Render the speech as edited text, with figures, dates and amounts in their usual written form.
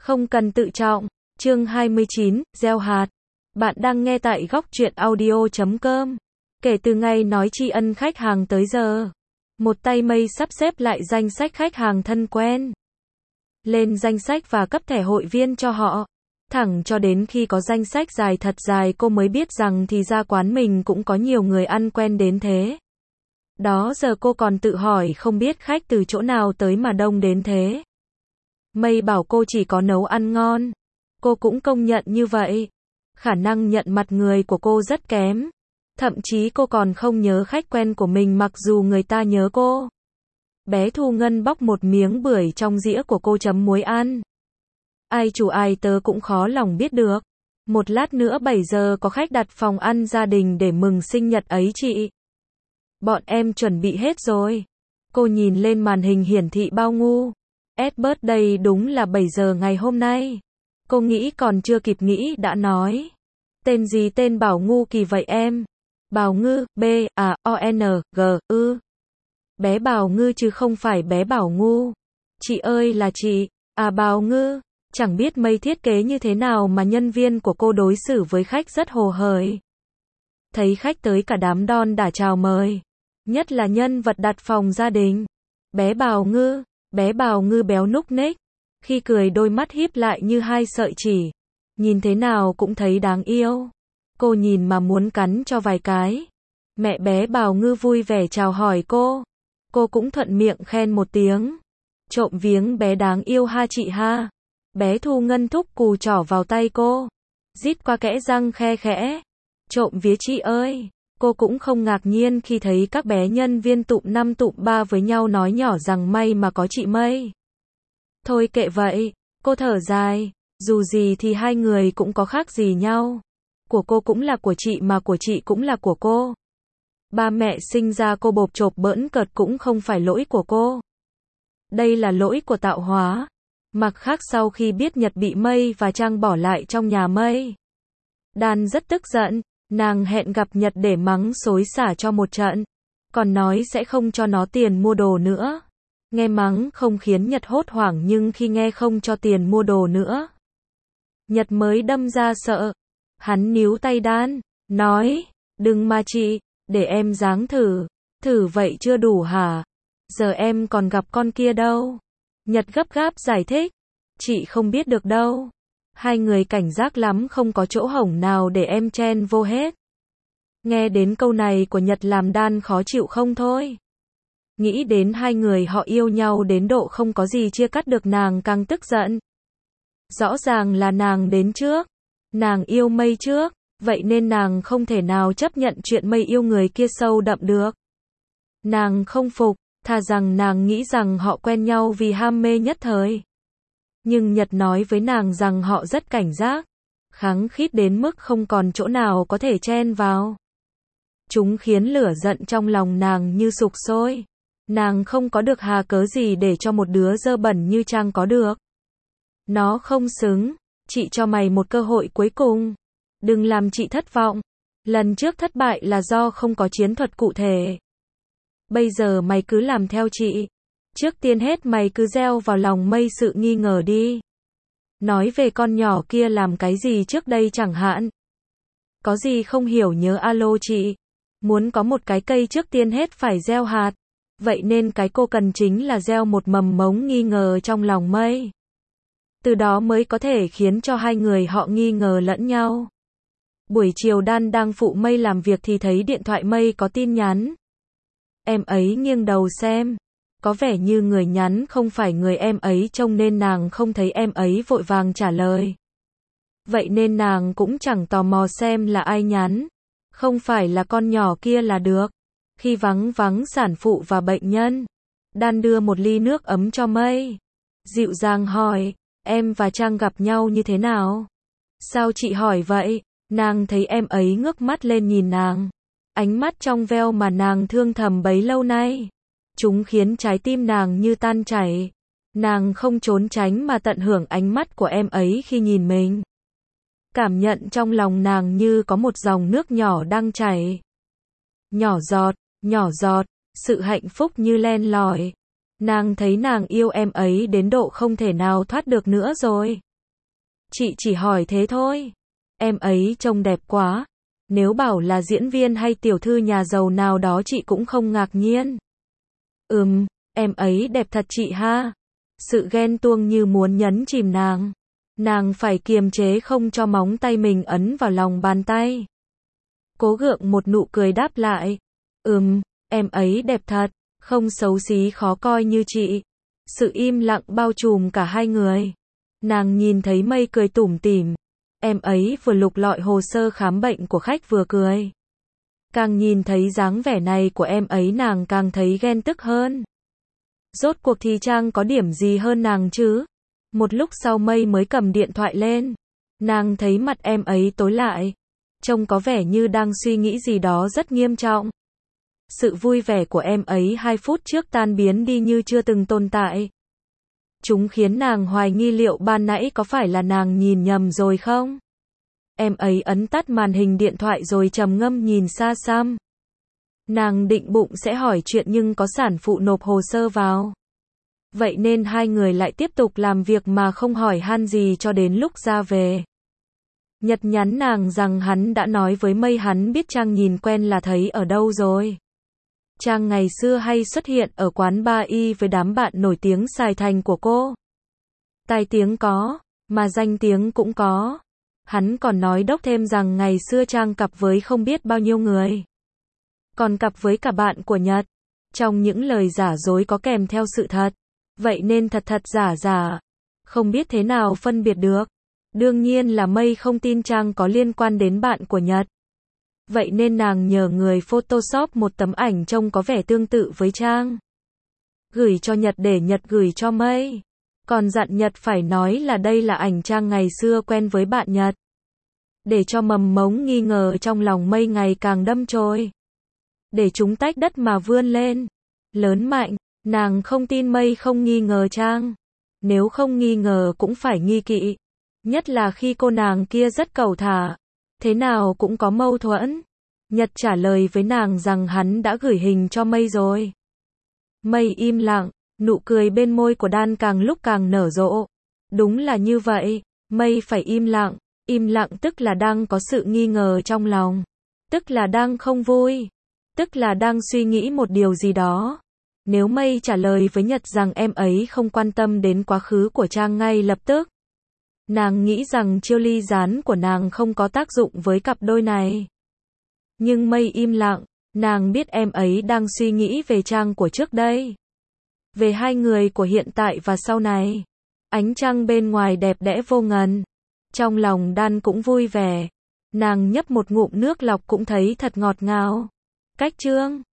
Không cần tự trọng. Chương 29, gieo hạt. Bạn đang nghe tại góc truyện audio.com. Kể từ ngày nói tri ân khách hàng tới giờ, một tay Mây sắp xếp lại danh sách khách hàng thân quen, lên danh sách và cấp thẻ hội viên cho họ. Thẳng cho đến khi có danh sách dài thật dài cô mới biết rằng thì ra quán mình cũng có nhiều người ăn quen đến thế. Đó giờ cô còn tự hỏi không biết khách từ chỗ nào tới mà đông đến thế. Mây bảo cô chỉ có nấu ăn ngon. Cô cũng công nhận như vậy. Khả năng nhận mặt người của cô rất kém. Thậm chí cô còn không nhớ khách quen của mình mặc dù người ta nhớ cô. Bé Thu Ngân bóc một miếng bưởi trong dĩa của cô chấm muối ăn. Ai chủ ai tớ cũng khó lòng biết được. Một lát nữa 7 giờ có khách đặt phòng ăn gia đình để mừng sinh nhật ấy chị. Bọn em chuẩn bị hết rồi. Cô nhìn lên màn hình hiển thị bao ngu. Birthday đúng là 7 giờ ngày hôm nay. Cô nghĩ còn chưa kịp nghĩ đã nói. Tên gì tên Bảo ngu kỳ vậy em? Bào Ngư, B-A-O-N-G-ư. Bé Bào Ngư chứ không phải bé Bảo ngu. Chị ơi là chị, Bào Ngư. Chẳng biết Mây thiết kế như thế nào mà nhân viên của cô đối xử với khách rất hồ hởi. Thấy khách tới cả đám đon đả chào mời. Nhất là nhân vật đặt phòng gia đình. Bé Bào Ngư béo núc ních. Khi cười đôi mắt híp lại như hai sợi chỉ. Nhìn thế nào cũng thấy đáng yêu. Cô nhìn mà muốn cắn cho vài cái. Mẹ bé Bào Ngư vui vẻ chào hỏi cô. Cô cũng thuận miệng khen một tiếng. Trộm viếng bé đáng yêu ha chị ha. Bé Thu Ngân thúc cù trỏ vào tay cô. Rít qua kẽ răng khe khẽ. Trộm vía chị ơi. Cô cũng không ngạc nhiên khi thấy các bé nhân viên tụm 5 tụm 3 với nhau nói nhỏ rằng may mà có chị Mây. Thôi kệ vậy, cô thở dài, dù gì thì hai người cũng có khác gì nhau. Của cô cũng là của chị mà của chị cũng là của cô. Ba mẹ sinh ra cô bộp chộp bỡn cợt cũng không phải lỗi của cô. Đây là lỗi của tạo hóa. Mặt khác sau khi biết Nhật bị Mây và Trang bỏ lại trong nhà Mây, Đan rất tức giận. Nàng hẹn gặp Nhật để mắng xối xả cho một trận. Còn nói sẽ không cho nó tiền mua đồ nữa. Nghe mắng không khiến Nhật hốt hoảng nhưng khi nghe không cho tiền mua đồ nữa, Nhật mới đâm ra sợ. Hắn níu tay Đan, nói, đừng mà chị, để em giáng thử. Thử vậy chưa đủ hả? Giờ em còn gặp con kia đâu. Nhật gấp gáp giải thích. Chị không biết được đâu. Hai người cảnh giác lắm không có chỗ hổng nào để em chen vô hết. Nghe đến câu này của Nhật làm Đan khó chịu không thôi. Nghĩ đến hai người họ yêu nhau đến độ không có gì chia cắt được nàng càng tức giận. Rõ ràng là nàng đến trước. Nàng yêu Mây trước. Vậy nên nàng không thể nào chấp nhận chuyện Mây yêu người kia sâu đậm được. Nàng không phục. Thà rằng nàng nghĩ rằng họ quen nhau vì ham mê nhất thời. Nhưng Nhật nói với nàng rằng họ rất cảnh giác. Khăng khít đến mức không còn chỗ nào có thể chen vào. Chúng khiến lửa giận trong lòng nàng như sục sôi. Nàng không có được hà cớ gì để cho một đứa dơ bẩn như Trang có được. Nó không xứng. Chị cho mày một cơ hội cuối cùng. Đừng làm chị thất vọng. Lần trước thất bại là do không có chiến thuật cụ thể. Bây giờ mày cứ làm theo chị. Trước tiên hết mày cứ gieo vào lòng Mây sự nghi ngờ đi. Nói về con nhỏ kia làm cái gì trước đây chẳng hạn. Có gì không hiểu nhớ alo chị. Muốn có một cái cây trước tiên hết phải gieo hạt. Vậy nên cái cô cần chính là gieo một mầm mống nghi ngờ trong lòng Mây. Từ đó mới có thể khiến cho hai người họ nghi ngờ lẫn nhau. Buổi chiều Đan đang phụ Mây làm việc thì thấy điện thoại Mây có tin nhắn. Em ấy nghiêng đầu xem. Có vẻ như người nhắn không phải người em ấy trông nên nàng không thấy em ấy vội vàng trả lời. Vậy nên nàng cũng chẳng tò mò xem là ai nhắn. Không phải là con nhỏ kia là được. Khi vắng sản phụ và bệnh nhân, Đan đưa một ly nước ấm cho Mây. Dịu dàng hỏi, em và Trang gặp nhau như thế nào? Sao chị hỏi vậy? Nàng thấy em ấy ngước mắt lên nhìn nàng. Ánh mắt trong veo mà nàng thương thầm bấy lâu nay. Chúng khiến trái tim nàng như tan chảy. Nàng không trốn tránh mà tận hưởng ánh mắt của em ấy khi nhìn mình. Cảm nhận trong lòng nàng như có một dòng nước nhỏ đang chảy. Nhỏ giọt, sự hạnh phúc như len lỏi. Nàng thấy nàng yêu em ấy đến độ không thể nào thoát được nữa rồi. Chị chỉ hỏi thế thôi. Em ấy trông đẹp quá. Nếu bảo là diễn viên hay tiểu thư nhà giàu nào đó chị cũng không ngạc nhiên. Em ấy đẹp thật chị ha. Sự ghen tuông như muốn nhấn chìm nàng. Nàng phải kiềm chế không cho móng tay mình ấn vào lòng bàn tay. Cố gượng một nụ cười đáp lại. Em ấy đẹp thật, không xấu xí khó coi như chị. Sự im lặng bao trùm cả hai người. Nàng nhìn thấy Mây cười tủm tỉm. Em ấy vừa lục lọi hồ sơ khám bệnh của khách vừa cười. Càng nhìn thấy dáng vẻ này của em ấy nàng càng thấy ghen tức hơn. Rốt cuộc thì Trang có điểm gì hơn nàng chứ? Một lúc sau Mây mới cầm điện thoại lên. Nàng thấy mặt em ấy tối lại. Trông có vẻ như đang suy nghĩ gì đó rất nghiêm trọng. Sự vui vẻ của em ấy 2 phút trước tan biến đi như chưa từng tồn tại. Chúng khiến nàng hoài nghi liệu ban nãy có phải là nàng nhìn nhầm rồi không? Em ấy ấn tắt màn hình điện thoại rồi trầm ngâm nhìn xa xăm. Nàng định bụng sẽ hỏi chuyện nhưng có sản phụ nộp hồ sơ vào. Vậy nên hai người lại tiếp tục làm việc mà không hỏi han gì cho đến lúc ra về. Nhật nhắn nàng rằng hắn đã nói với Mây hắn biết Trang nhìn quen là thấy ở đâu rồi. Trang ngày xưa hay xuất hiện ở quán bar y với đám bạn nổi tiếng Sài Thành của cô. Tai tiếng có, mà danh tiếng cũng có. Hắn còn nói đốc thêm rằng ngày xưa Trang cặp với không biết bao nhiêu người. Còn cặp với cả bạn của Nhật. Trong những lời giả dối có kèm theo sự thật. Vậy nên thật thật giả giả. Không biết thế nào phân biệt được. Đương nhiên là Mây không tin Trang có liên quan đến bạn của Nhật. Vậy nên nàng nhờ người Photoshop một tấm ảnh trông có vẻ tương tự với Trang. Gửi cho Nhật để Nhật gửi cho Mây. Còn dặn Nhật phải nói là đây là ảnh Trang ngày xưa quen với bạn Nhật. Để cho mầm mống nghi ngờ trong lòng Mây ngày càng đâm chồi. Để chúng tách đất mà vươn lên. Lớn mạnh, nàng không tin Mây không nghi ngờ Trang. Nếu không nghi ngờ cũng phải nghi kỵ. Nhất là khi cô nàng kia rất cẩu thả. Thế nào cũng có mâu thuẫn. Nhật trả lời với nàng rằng hắn đã gửi hình cho Mây rồi. Mây im lặng, nụ cười bên môi của Đan càng lúc càng nở rộ. Đúng là như vậy, Mây phải im lặng tức là đang có sự nghi ngờ trong lòng. Tức là đang không vui. Tức là đang suy nghĩ một điều gì đó. Nếu Mây trả lời với Nhật rằng em ấy không quan tâm đến quá khứ của Trang ngay lập tức. Nàng nghĩ rằng chiêu ly gián của nàng không có tác dụng với cặp đôi này. Nhưng Mây im lặng, nàng biết em ấy đang suy nghĩ về Trang của trước đây. Về hai người của hiện tại và sau này. Ánh trăng bên ngoài đẹp đẽ vô ngần. Trong lòng Đan cũng vui vẻ. Nàng nhấp một ngụm nước lọc cũng thấy thật ngọt ngào. Cách chương